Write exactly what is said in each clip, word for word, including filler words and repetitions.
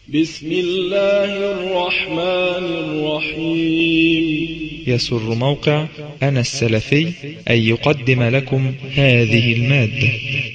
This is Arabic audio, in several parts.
بسم الله الرحمن الرحيم. يسر موقع أنا السلفي أن يقدم لكم هذه المادة.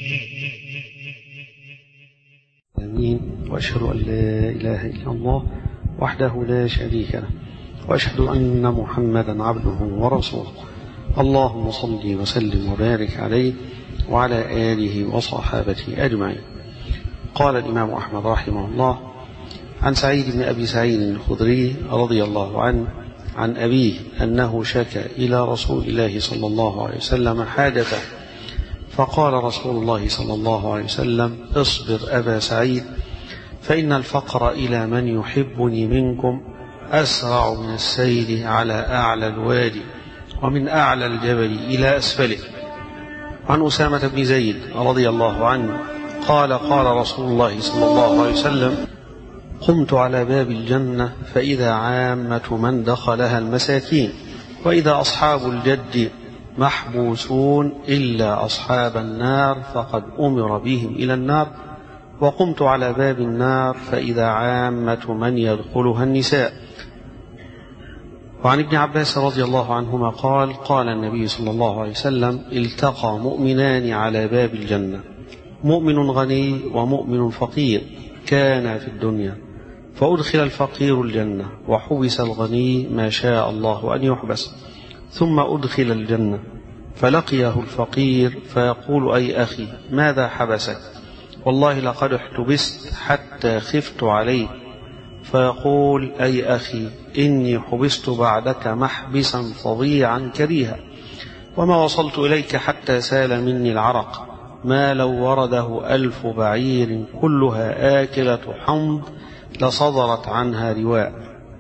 آمين. وأشهد أن لا إله إلا الله وحده لا شريك له، وأشهد أن محمدا عبده ورسوله. اللهم صل وسلم وبارك عليه وعلى آله وصحابته أجمعين. قال الإمام أحمد رحمه الله عن سعيد بن أبي سعيد الخدري رضي الله عنه عن أبيه أنه شكى إلى رسول الله صلى الله عليه وسلم حاجته، فقال رسول الله صلى الله عليه وسلم: اصبر أبا سعيد، فإن الفقر إلى من يحبني منكم أسرع من السيل على أعلى الوادي ومن أعلى الجبل إلى أسفله. عن أسامة بن زيد رضي الله عنه قال: قال رسول الله صلى الله عليه وسلم: قمت على باب الجنة فإذا عامة من دخلها المساكين، وإذا أصحاب الجد محبوسون إلا أصحاب النار فقد أمر بهم إلى النار، وقمت على باب النار فإذا عامة من يدخلها النساء. وعن ابن عباس رضي الله عنهما قال: قال النبي صلى الله عليه وسلم: التقى مؤمنان على باب الجنة، مؤمن غني ومؤمن فقير كان في الدنيا، فأدخل الفقير الجنة وحبس الغني ما شاء الله أن يحبس، ثم أدخل الجنة فلقيه الفقير فيقول: أي أخي ماذا حبسك؟ والله لقد احتبست حتى خفت عليك. فيقول: أي أخي إني حبست بعدك محبسا فظيعا كريها، وما وصلت إليك حتى سال مني العرق، ما لو ورده ألف بعير كلها آكلة حمض لصدرت عنها رواء.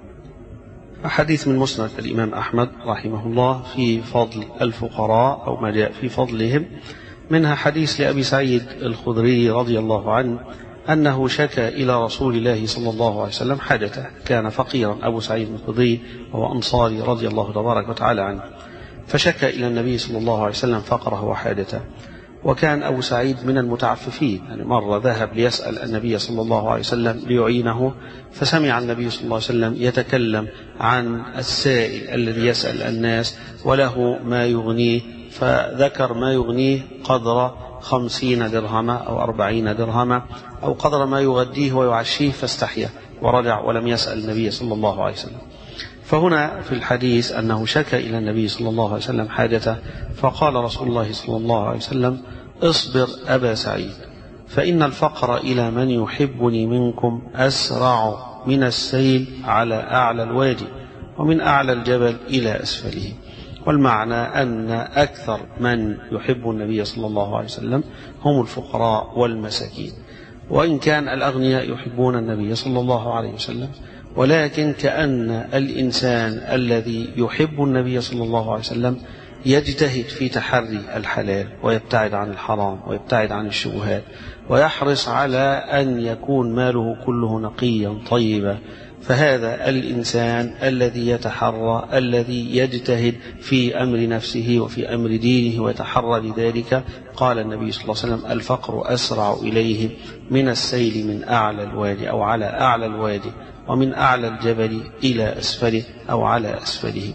حديث من مسند الإمام أحمد رحمه الله في فضل الفقراء أو ما جاء في فضلهم، منها حديث لأبي سعيد الخدري رضي الله عنه أنه شكى إلى رسول الله صلى الله عليه وسلم حاجته. كان فقيرا أبو سعيد الخدري وهو أنصاري رضي الله تبارك وتعالى عنه، فشكى إلى النبي صلى الله عليه وسلم فقره وحاجته. وكان أبو سعيد من المتعففين، يعني مرة ذهب ليسأل النبي صلى الله عليه وسلم ليعينه، فسمع النبي صلى الله عليه وسلم يتكلم عن السائل الذي يسأل الناس وله ما يغنيه، فذكر ما يغنيه قدر خمسين درهما أو أربعين درهما أو قدر ما يغديه ويعشيه، فاستحيا ورجع ولم يسأل النبي صلى الله عليه وسلم. فهنا في الحديث أنه شكى إلى النبي صلى الله عليه وسلم حاجته، فقال رسول الله صلى الله عليه وسلم: اصبر أبا سعيد، فإن الفقر إلى من يحبني منكم أسرع من السيل على أعلى الوادي ومن أعلى الجبل إلى أسفله. والمعنى أن أكثر من يحب النبي صلى الله عليه وسلم هم الفقراء والمساكين، وإن كان الأغنياء يحبون النبي صلى الله عليه وسلم، ولكن كأن الإنسان الذي يحب النبي صلى الله عليه وسلم يجتهد في تحري الحلال ويبتعد عن الحرام ويبتعد عن الشبهات، ويحرص على أن يكون ماله كله نقيا طيبا. فهذا الإنسان الذي يتحرى، الذي يجتهد في أمر نفسه وفي أمر دينه ويتحرى لذلك، قال النبي صلى الله عليه وسلم: الفقر أسرع إليه من السيل من أعلى الوادي أو على أعلى الوادي ومن أعلى الجبل إلى أسفله أو على أسفله.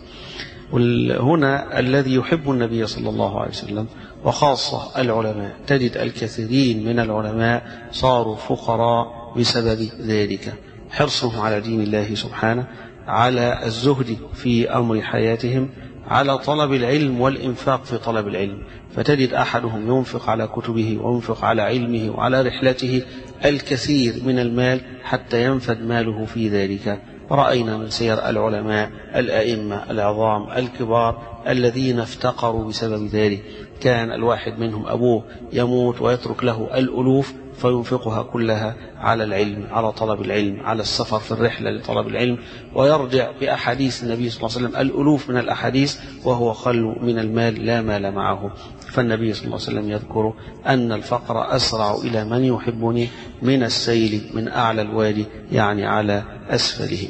هنا الذي يحب النبي صلى الله عليه وسلم وخاصة العلماء، تجد الكثيرين من العلماء صاروا فقراء بسبب ذلك، حرصهم على دين الله سبحانه، على الزهد في أمر حياتهم، على طلب العلم والإنفاق في طلب العلم. فتجد أحدهم ينفق على كتبه وينفق على علمه وعلى رحلته الكثير من المال حتى ينفد ماله في ذلك. رأينا من سير العلماء الأئمة العظام الكبار الذين افتقروا بسبب ذلك. كان الواحد منهم أبوه يموت ويترك له الألوف فينفقها كلها على العلم، على طلب العلم، على السفر في الرحلة لطلب العلم، ويرجع بأحاديث النبي صلى الله عليه وسلم الألوف من الأحاديث وهو خل من المال لا مال معه. فالنبي صلى الله عليه وسلم يذكر أن الفقر أسرع إلى من يحبني من السيل من أعلى الوادي، يعني على أسفله.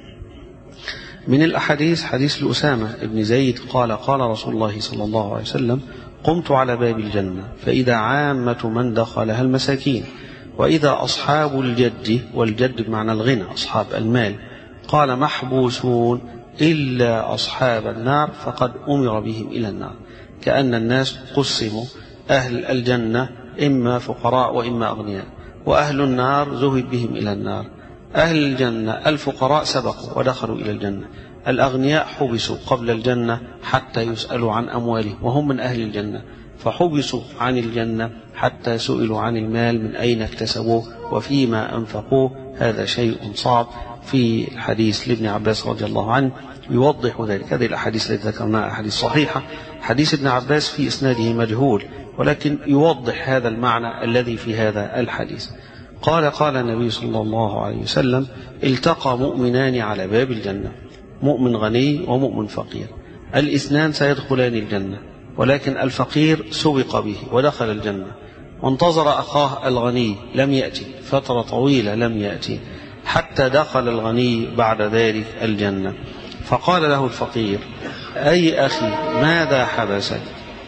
من الأحاديث حديث لأسامة بن زيد قال: قال رسول الله صلى الله عليه وسلم: قمت على باب الجنة فإذا عامة من دخلها المساكين، وإذا أصحاب الجد، والجد بمعنى الغنى أصحاب المال، قال محبوسون إلا أصحاب النار فقد أمر بهم إلى النار. كأن الناس قسموا، أهل الجنة إما فقراء وإما أغنياء، وأهل النار ذهب بهم إلى النار. أهل الجنة الفقراء سبقوا ودخلوا إلى الجنة، الأغنياء حبسوا قبل الجنة حتى يسألوا عن أموالهم وهم من أهل الجنة، فحبسوا عن الجنة حتى سئلوا عن المال من أين اكتسبوه وفيما أنفقوه. هذا شيء صعب. في الحديث لابن عباس رضي الله عنه يوضح ذلك. هذه الأحاديث التي ذكرناها أحاديث صحيحة. حديث ابن عباس في إسناده مجهول، ولكن يوضح هذا المعنى الذي في هذا الحديث. قال قال النبي صلى الله عليه وسلم: التقى مؤمنان على باب الجنة، مؤمن غني ومؤمن فقير، الاثنان سيدخلان الجنة، ولكن الفقير سبق به ودخل الجنة، وانتظر أخاه الغني لم يأتي فترة طويلة، لم يأتي حتى دخل الغني بعد ذلك الجنة. فقال له الفقير: أي أخي ماذا حبسك؟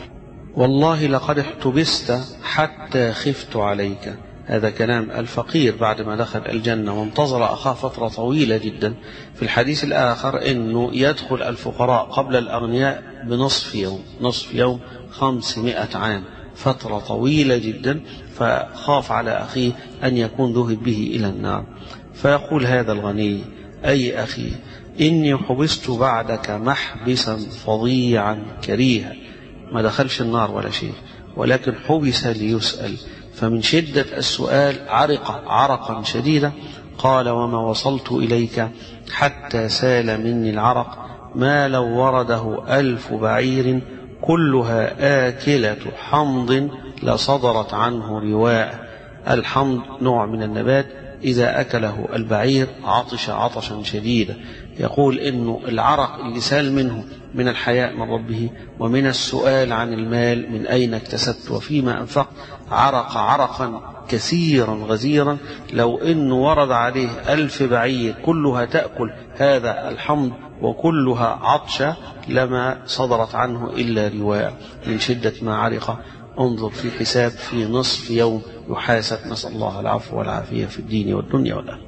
والله لقد احتبست حتى خفت عليك. هذا كلام الفقير بعد ما دخل الجنة وانتظر أخاه فترة طويلة جدا. في الحديث الآخر أنه يدخل الفقراء قبل الأغنياء بنصف يوم، نصف يوم خمسمائة عام، فترة طويلة جدا، فخاف على أخيه أن يكون ذهب به إلى النار. فيقول هذا الغني: أي أخي إني حبست بعدك محبسا فظيعا كريها. ما دخلش النار ولا شيء، ولكن حبس ليسأل، فمن شدة السؤال عرق عرقا شديدا. قال: وما وصلت إليك حتى سال مني العرق ما لو ورده ألف بعير كلها آكلة حمض لصدرت عنه رواء. الحمض نوع من النبات، إذا أكله البعير عطش عطشا شديدا. يقول إنه العرق اللي سال منه من الحياء من ربه ومن السؤال عن المال من أين اكتسبت وفيما أنفقت، عرق عرقا كثيرا غزيرا. لو إنه ورد عليه ألف بعير كلها تأكل هذا الحمض وكلها عطشة لما صدرت عنه إلا رواء من شدة ما عرق. انظر في حساب في نصف يوم يحاسب، نسأل الله العفو والعافية في الدين والدنيا والآخرة.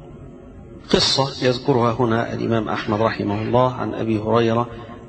قصة يذكرها هنا الإمام أحمد رحمه الله عن أبي هريرة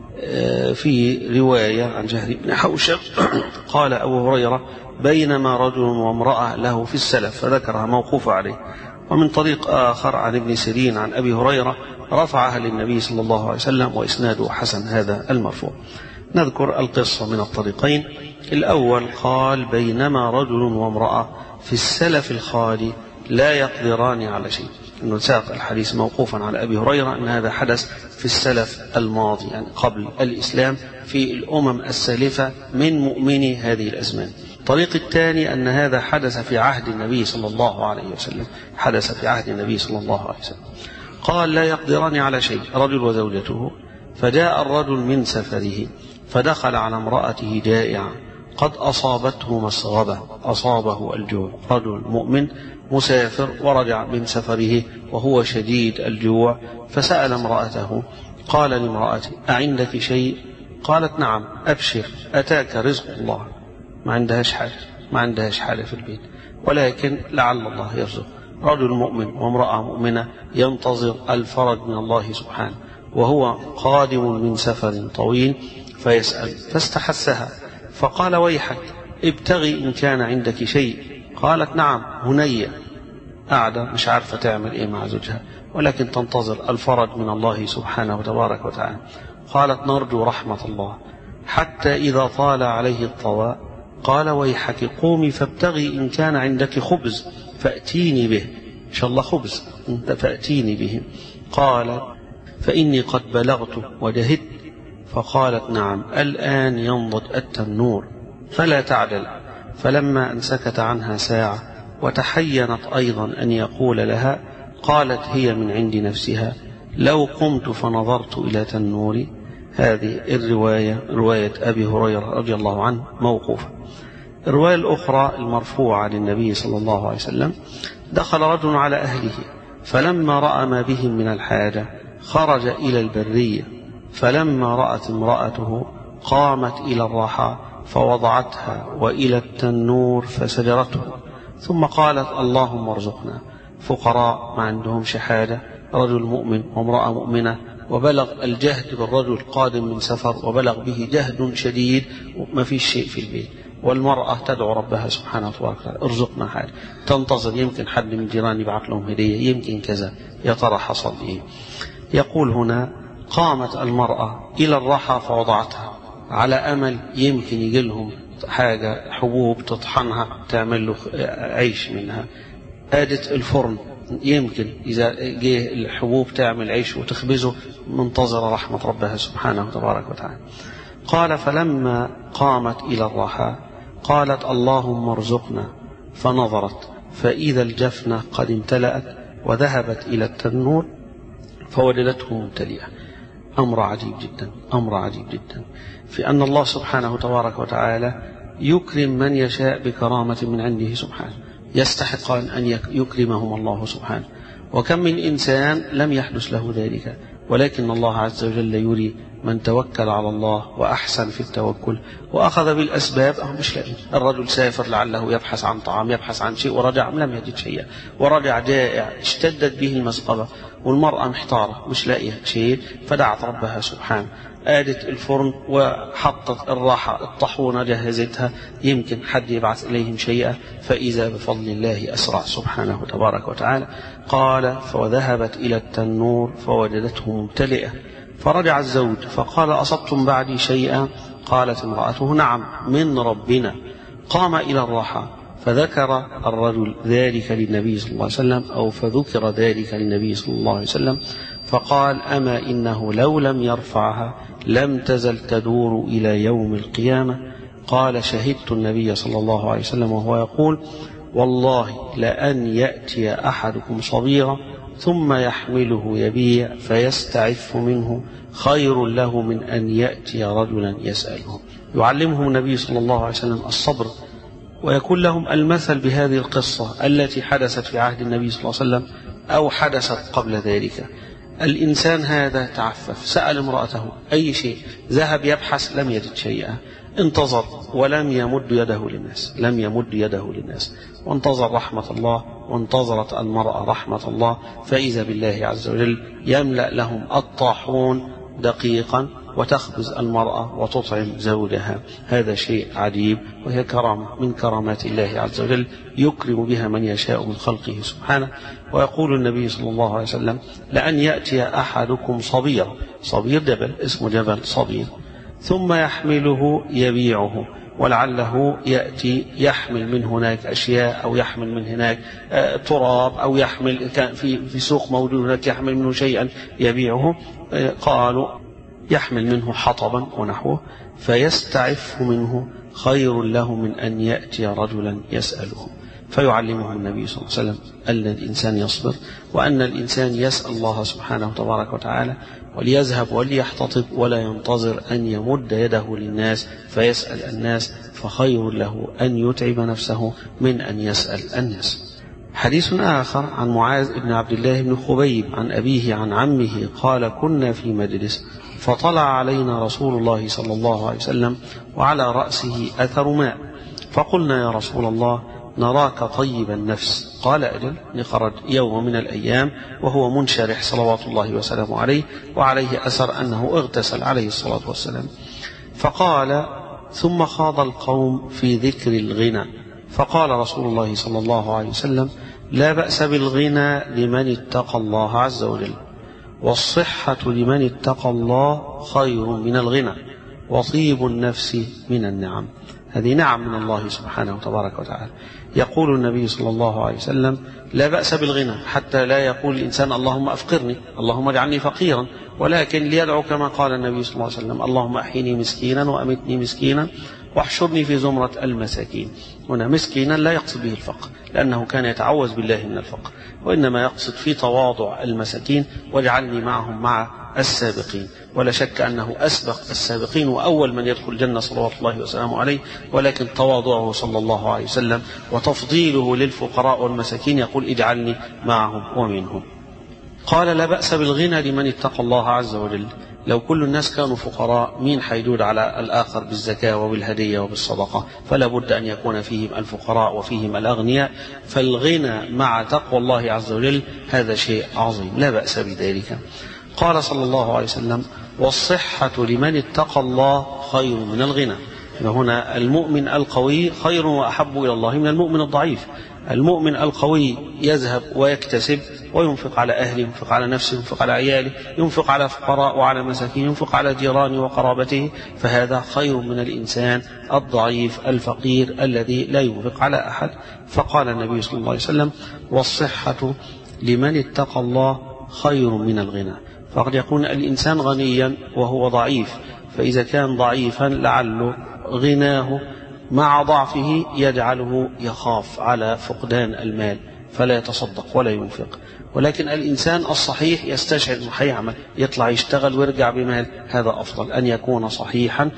في رواية عن جهر بن حوشب. قال أبو هريرة: بينما رجل وامرأة له في السلف، فذكرها موقوف عليه. ومن طريق آخر عن ابن سيرين عن أبي هريرة رفعها للنبي صلى الله عليه وسلم وإسناده حسن، هذا المرفوع. نذكر القصة من الطريقين. الأول قال: بينما رجل وامرأة في السلف الخالي لا يقدران على شيء. أنه ساق الحديث موقوفا على أبي هريرة أن هذا حدث في السلف الماضي، يعني قبل الإسلام، في الأمم السالفة من مؤمني هذه الأزمان. الطريق الثاني أن هذا حدث في عهد النبي صلى الله عليه وسلم، حدث في عهد النبي صلى الله عليه وسلم. قال: لا يقدران على شيء، رجل وزوجته. فجاء الرجل من سفره فدخل على امرأته جائعا قد أصابته مسغبة، أصابه الجوع. رجل مؤمن مسافر ورجع من سفره وهو شديد الجوع، فسأل امرأته. قال لامرأته: أعندك شيء؟ قالت: نعم، أبشر، أتاك رزق الله. ما عندهاش حاجة، ما عندهاش حاجة في البيت، ولكن لعل الله يرزق. رجل مؤمن وامرأة مؤمنة ينتظر الفرج من الله سبحانه، وهو قادم من سفر طويل فيسأل، فاستحسها فقال: ويحك، ابتغي إن كان عندك شيء. قالت: نعم. هنية قاعدة مش عارفة تعمل إيه مع زوجها، ولكن تنتظر الفرج من الله سبحانه وتبارك وتعالى. قالت: نرجو رحمة الله. حتى إذا طال عليه الطواء قال: ويحك، قومي فابتغي إن كان عندك خبز فأتيني به، إن شاء الله خبز فأتيني به. قال: فإني قد بلغت وجهدت. فقالت: نعم، الآن ينضج التنور فلا تعجل. فلما أن سكت عنها ساعة وتحينت أيضا أن يقول لها، قالت هي من عند نفسها: لو قمت فنظرت إلى تنوري. هذه الرواية رواية أبي هريرة رضي الله عنه موقوفة. الرواية الأخرى المرفوعة للنبي صلى الله عليه وسلم: دخل رجل على أهله فلما رأى ما بهم من الحاجة خرج إلى البرية، فلما رأت امرأته قامت إلى الرحى فوضعتها وإلى التنور فسجرته، ثم قالت اللهم ارزقنا فقراء ما عندهم شهادة، رجل مؤمن وامرأة مؤمنة، وبلغ الجهد بالرجل قادم من سفر وبلغ به جهد شديد وما فيش شيء في البيت، والمرأة تدعو ربها سبحانه وتعالى ارزقنا حاجة، تنتظر يمكن حد من جيران يبعث لهم هدية، يمكن كذا، يا ترى حصل إيه؟ يقول هنا قامت المرأة إلى الرحى فوضعتها على أمل يمكن يجي لهم حاجة حبوب تطحنها تعمل له عيش منها، آدت الفرن يمكن إذا جه الحبوب تعمل عيش وتخبزه، منتظر رحمة ربها سبحانه وتبارك وتعالى. قال فلما قامت إلى الرحى قالت اللهم ارزقنا، فنظرت فإذا الجفنة قد امتلأت وذهبت إلى التنور فوجدته ممتلئا. أمر عجيب جدا، أمر عجيب جدا في أن الله سبحانه تبارك وتعالى يكرم من يشاء بكرامة من عنده سبحانه، يستحق أن يكرمهم الله سبحانه. وكم من إنسان لم يحدث له ذلك، ولكن الله عز وجل يري من توكل على الله وأحسن في التوكل وأخذ بالأسباب أو مش لاقي. الرجل سافر لعله يبحث عن طعام، يبحث عن شيء ورجع لم يجد شيئا، ورجع جائع اشتدت به المسقبة، والمرأة محتارة مش لاقية شيء، فدعت ربها سبحانه، آدت الفرن وحطت الراحة الطحونة جهزتها، يمكن حد يبعث إليهم شيئا، فإذا بفضل الله أسرع سبحانه تبارك وتعالى. قال فذهبت إلى التنور فوجدته ممتلئة، فرجع الزوج فقال أصبتم بعدي شيئا؟ قالت امرأته نعم من ربنا. قام إلى الراحة فذكر الرجل ذلك للنبي صلى الله عليه وسلم، أو فذكر ذلك للنبي صلى الله عليه وسلم، فقال أما إنه لو لم يرفعها لم تزل تدور إلى يوم القيامة. قال شهدت النبي صلى الله عليه وسلم وهو يقول والله لأن يأتي أحدكم صغيرا ثم يحمله يبيع فيستعف منه خير له من أن يأتي رجلا يسأله. يعلمهم النبي صلى الله عليه وسلم الصبر، ويكون لهم المثل بهذه القصة التي حدثت في عهد النبي صلى الله عليه وسلم أو حدثت قبل ذلك. الإنسان هذا تعفف، سأل امرأته أي شيء، ذهب يبحث لم يجد شيئا، انتظر ولم يمد يده للناس، لم يمد يده للناس، وانتظر رحمة الله، وانتظرت المرأة رحمة الله، فإذا بالله عز وجل يملأ لهم الطاحون دقيقا وتخبز المرأة وتطعم زوجها. هذا شيء عجيب، وهي كرامة من كرامات الله عز وجل يكرم بها من يشاء من خلقه سبحانه. ويقول النبي صلى الله عليه وسلم لأن يأتي أحدكم صبيرا، صبير جبل اسمه جبل صبير، ثم يحمله يبيعه، ولعله يأتي يحمل من هناك أشياء أو يحمل من هناك تراب أو يحمل كان في في سوق موجود هناك يحمل منه شيئا يبيعه. قالوا يحمل منه حطبا ونحوه فيستعف منه خير له من أن يأتي رجلا يسأله. فيعلمه النبي صلى الله عليه وسلم أن الإنسان يصبر، وأن الإنسان يسأل الله سبحانه تبارك وتعالى، وليذهب وليحتطب ولا ينتظر أن يمد يده للناس فيسأل الناس، فخير له أن يتعب نفسه من أن يسأل الناس. حديث آخر عن معاذ بن عبد الله بن خبيب عن أبيه عن عمه قال كنا في مجلس فطلع علينا رسول الله صلى الله عليه وسلم وعلى رأسه أثر ماء، فقلنا يا رسول الله نراك طيب النفس. قال أجل، لخرج يوم من الأيام وهو منشرح صلوات الله وسلامه عليه، وعليه أثر أنه اغتسل عليه الصلاة والسلام. فقال ثم خاض القوم في ذكر الغنى، فقال رسول الله صلى الله عليه وسلم لا بأس بالغنى لمن اتقى الله عز وجل، والصحة لمن اتقى الله خير من الغنى، وطيب النفس من النعم. هذه نعم من الله سبحانه وتبارك وتعالى. يقول النبي صلى الله عليه وسلم لا بأس بالغنى، حتى لا يقول الإنسان اللهم أفقرني، اللهم اجعلني فقيرا، ولكن ليدعو كما قال النبي صلى الله عليه وسلم اللهم أحيني مسكينا وأمتني مسكينا واحشرني في زمرة المساكين. هنا مسكينا لا يقصد به الفقر، لأنه كان يتعوذ بالله من الفقر، وإنما يقصد في تواضع المساكين واجعلني معهم مع السابقين. ولا شك أنه أسبق السابقين وأول من يدخل الجنة صلوات الله وسلامه عليه، ولكن تواضعه صلى الله عليه وسلم وتفضيله للفقراء والمساكين يقول اجعلني معهم ومنهم. قال لا بأس بالغنى لمن اتقى الله عز وجل، لو كل الناس كانوا فقراء مين حيدود على الآخر بالزكاة وبالهدية وبالصدقة؟ فلا بد أن يكون فيهم الفقراء وفيهم الأغنياء. فالغنى مع تقوى الله عز وجل هذا شيء عظيم لا بأس بذلك. قال صلى الله عليه وسلم: والصحة لمن اتقى الله خير من الغنى. هنا المؤمن القوي خير وأحب إلى الله من المؤمن الضعيف. المؤمن القوي يذهب ويكتسب وينفق على أهله، ينفق على نفسه، ينفق على عياله، ينفق على فقراء وعلى مساكين، ينفق على جيرانه وقرابته، فهذا خير من الإنسان الضعيف الفقير الذي لا ينفق على أحد. فقال النبي صلى الله عليه وسلم: والصحة لمن اتقى الله خير من الغنى. فقد يكون الإنسان غنيا وهو ضعيف، فإذا كان ضعيفا لعله غناه مع ضعفه يجعله يخاف على فقدان المال فلا يتصدق ولا ينفق. ولكن الإنسان الصحيح يستشعر أنه حيعمل، يطلع يشتغل ويرجع بمال، هذا أفضل. أن يكون صحيحا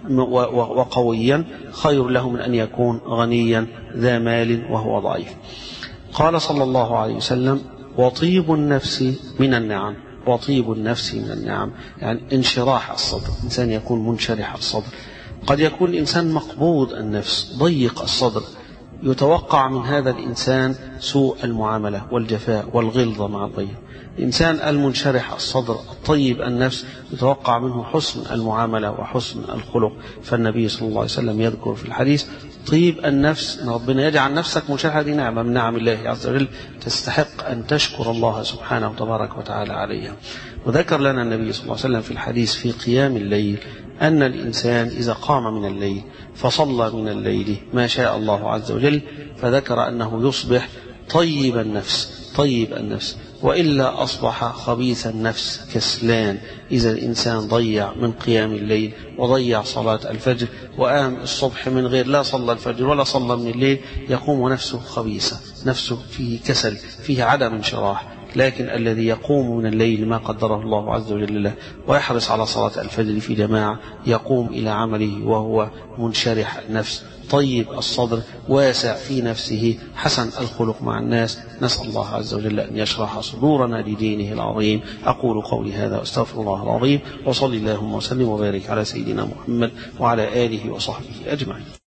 وقويا خير له من أن يكون غنيا ذا مال وهو ضعيف. قال صلى الله عليه وسلم: وطيب النفس من النعم. وطيب النفس من النعم يعني انشراح الصدر، إنسان يكون منشرح الصدر. قد يكون الإنسان مقبوض النفس ضيق الصدر، يتوقع من هذا الإنسان سوء المعاملة والجفاء والغلظة مع الضيق. الإنسان المنشرح الصدر الطيب النفس يتوقع منه حسن المعاملة وحسن الخلق. فالنبي صلى الله عليه وسلم يذكر في الحديث: طيب النفس، أن ربنا يجعل نفسك منشرحة، دي نعمة من نعم الله عز وجل تستحق أن تشكر الله سبحانه وتبارك وتعالى عليها. وذكر لنا النبي صلى الله عليه وسلم في الحديث في قيام الليل أن الإنسان إذا قام من الليل فصلى من الليل ما شاء الله عز وجل، فذكر أنه يصبح طيب النفس طيب النفس، وإلا أصبح خبيث النفس كسلان. إذا الإنسان ضيع من قيام الليل وضيع صلاة الفجر وقام الصبح من غير لا صلى الفجر ولا صلى من الليل، يقوم نفسه خبيثة، نفسه فيه كسل، فيه عدم انشراح. لكن الذي يقوم من الليل ما قدره الله عز وجل له ويحرص على صلاة الفجر في جماعة، يقوم إلى عمله وهو منشرح النفس طيب الصدر واسع في نفسه حسن الخلق مع الناس. نسأل الله عز وجل أن يشرح صدورنا لدينه العظيم. أقول قولي هذا وأستغفر الله العظيم، وصلي اللهم وسلم وبارك على سيدنا محمد وعلى آله وصحبه أجمعين.